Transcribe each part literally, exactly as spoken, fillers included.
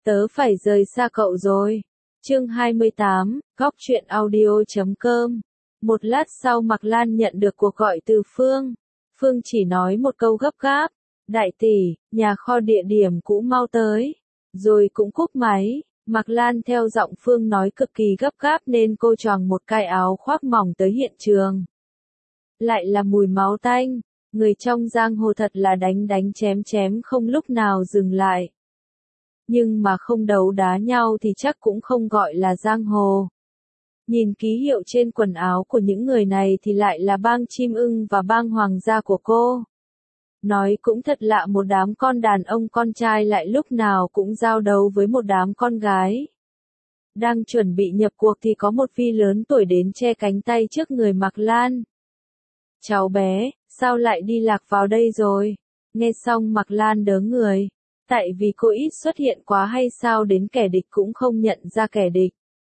Tớ phải rời xa cậu rồi. Chương hai mươi tám, góc truyện audio chấm com. Một lát sau Mạc Lan nhận được cuộc gọi từ Phương. Phương chỉ nói một câu gấp gáp. Đại tỷ, nhà kho địa điểm cũ mau tới. Rồi cũng cúp máy. Mạc Lan theo giọng Phương nói cực kỳ gấp gáp nên cô choàng một cái áo khoác mỏng tới hiện trường. Lại là mùi máu tanh. Người trong giang hồ thật là đánh đánh chém chém không lúc nào dừng lại. Nhưng mà không đấu đá nhau thì chắc cũng không gọi là giang hồ. Nhìn ký hiệu trên quần áo của những người này thì lại là bang chim ưng và bang hoàng gia của cô. Nói cũng thật lạ, một đám con đàn ông con trai lại lúc nào cũng giao đấu với một đám con gái. Đang chuẩn bị nhập cuộc thì có một phi lớn tuổi đến che cánh tay trước người Mạc Lan. Cháu bé, sao lại đi lạc vào đây rồi? Nghe xong Mạc Lan đớ người. Tại vì cô ít xuất hiện quá hay sao đến kẻ địch cũng không nhận ra kẻ địch.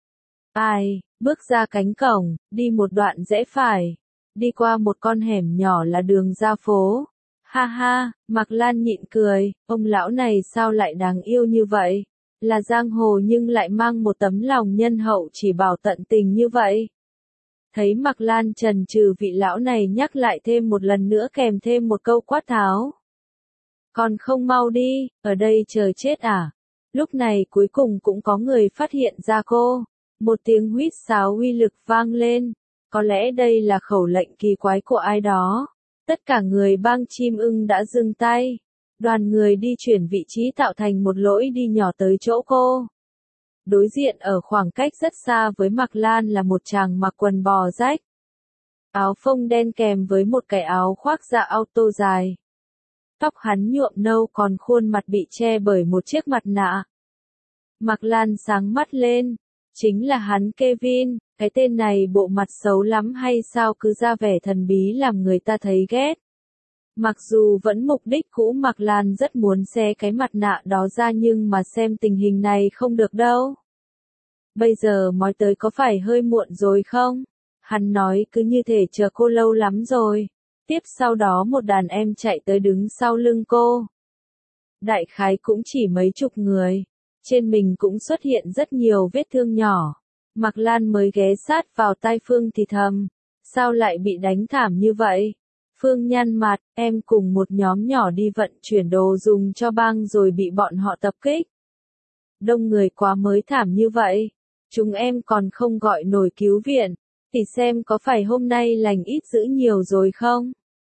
Ai, bước ra cánh cổng, đi một đoạn rẽ phải. Đi qua một con hẻm nhỏ là đường ra phố. Ha ha, Mạc Lan nhịn cười, ông lão này sao lại đáng yêu như vậy? Là giang hồ nhưng lại mang một tấm lòng nhân hậu chỉ bảo tận tình như vậy. Thấy Mạc Lan chần chừ, vị lão này nhắc lại thêm một lần nữa kèm thêm một câu quát tháo. Còn không mau đi, ở đây chờ chết à? Lúc này cuối cùng cũng có người phát hiện ra cô. Một tiếng huýt sáo uy lực vang lên. Có lẽ đây là khẩu lệnh kỳ quái của ai đó. Tất cả người bang chim ưng đã dừng tay. Đoàn người đi chuyển vị trí tạo thành một lối đi nhỏ tới chỗ cô. Đối diện ở khoảng cách rất xa với Mạc Lan là một chàng mặc quần bò rách. Áo phông đen kèm với một cái áo khoác dạ auto dài. Tóc hắn nhuộm nâu còn khuôn mặt bị che bởi một chiếc mặt nạ. Mạc Lan sáng mắt lên. Chính là hắn Kevin, cái tên này bộ mặt xấu lắm hay sao cứ ra vẻ thần bí làm người ta thấy ghét. Mặc dù vẫn mục đích cũ Mạc Lan rất muốn xé cái mặt nạ đó ra nhưng mà xem tình hình này không được đâu. Bây giờ mới tới có phải hơi muộn rồi không? Hắn nói cứ như thể chờ cô lâu lắm rồi. Tiếp sau đó một đàn em chạy tới đứng sau lưng cô. Đại khái cũng chỉ mấy chục người. Trên mình cũng xuất hiện rất nhiều vết thương nhỏ. Mạc Lan mới ghé sát vào tai Phương thì thầm. Sao lại bị đánh thảm như vậy? Phương nhăn mặt, em cùng một nhóm nhỏ đi vận chuyển đồ dùng cho bang rồi bị bọn họ tập kích. Đông người quá mới thảm như vậy. Chúng em còn không gọi nổi cứu viện. Thì xem có phải hôm nay lành ít dữ nhiều rồi không?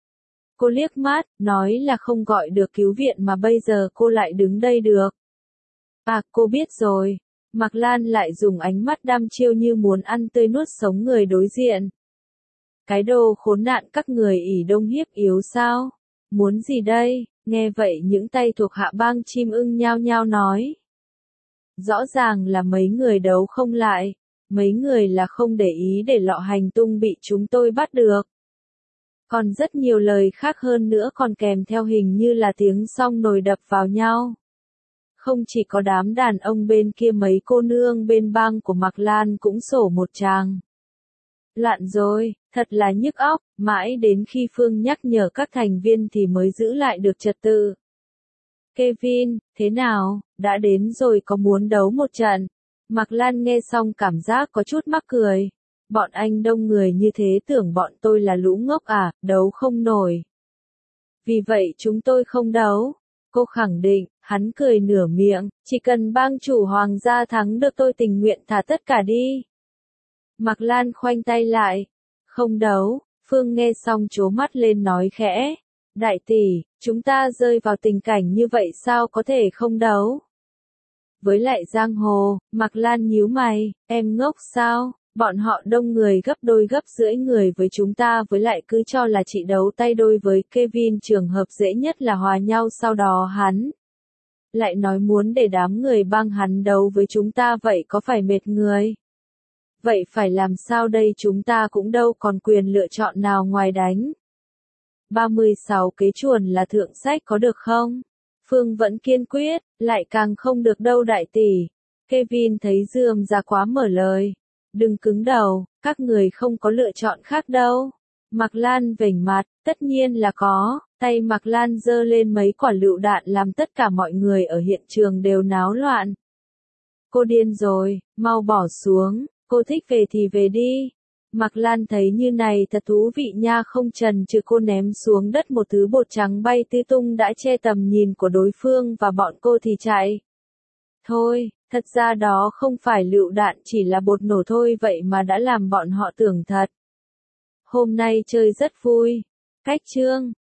Cô liếc mắt, nói là không gọi được cứu viện mà bây giờ cô lại đứng đây được. À, cô biết rồi. Mạc Lan lại dùng ánh mắt đăm chiêu như muốn ăn tươi nuốt sống người đối diện. Cái đồ khốn nạn các người ỷ đông hiếp yếu sao? Muốn gì đây? Nghe vậy những tay thuộc hạ bang chim ưng nhao nhao nói. Rõ ràng là mấy người đấu không lại. Mấy người là không để ý để lọ hành tung bị chúng tôi bắt được. Còn rất nhiều lời khác hơn nữa còn kèm theo hình như là tiếng song nồi đập vào nhau. Không chỉ có đám đàn ông bên kia, mấy cô nương bên bang của Mạc Lan cũng sổ một tràng. Loạn rồi, thật là nhức óc, mãi đến khi Phương nhắc nhở các thành viên thì mới giữ lại được trật tự. Kevin, thế nào, đã đến rồi, có muốn đấu một trận? Mạc Lan nghe xong cảm giác có chút mắc cười. Bọn anh đông người như thế tưởng bọn tôi là lũ ngốc à, đấu không nổi. Vì vậy chúng tôi không đấu. Cô khẳng định, hắn cười nửa miệng, chỉ cần bang chủ hoàng gia thắng được tôi tình nguyện thả tất cả đi. Mạc Lan khoanh tay lại. Không đấu. Phương nghe xong trố mắt lên nói khẽ. Đại tỷ, chúng ta rơi vào tình cảnh như vậy sao có thể không đấu? Với lại giang hồ, Mạc Lan nhíu mày, em ngốc sao? Bọn họ đông người gấp đôi gấp rưỡi người với chúng ta, với lại cứ cho là chị đấu tay đôi với Kevin, trường hợp dễ nhất là hòa nhau sau đó hắn lại nói muốn để đám người bang hắn đấu với chúng ta, vậy có phải mệt người? Vậy phải làm sao đây, chúng ta cũng đâu còn quyền lựa chọn nào ngoài đánh. ba mươi sáu cái chuồn là thượng sách có được không? Phương vẫn kiên quyết, lại càng không được đâu đại tỷ. Kevin thấy Dương ra quá mở lời. Đừng cứng đầu, các người không có lựa chọn khác đâu. Mạc Lan vểnh mặt, tất nhiên là có. Tay Mạc Lan giơ lên mấy quả lựu đạn làm tất cả mọi người ở hiện trường đều náo loạn. Cô điên rồi, mau bỏ xuống, cô thích về thì về đi. Mạc Lan thấy như này thật thú vị nha, không chần chừ cô ném xuống đất một thứ bột trắng bay tứ tung đã che tầm nhìn của đối phương và bọn cô thì chạy. Thôi, thật ra đó không phải lựu đạn, chỉ là bột nổ thôi, vậy mà đã làm bọn họ tưởng thật. Hôm nay chơi rất vui. Cách chương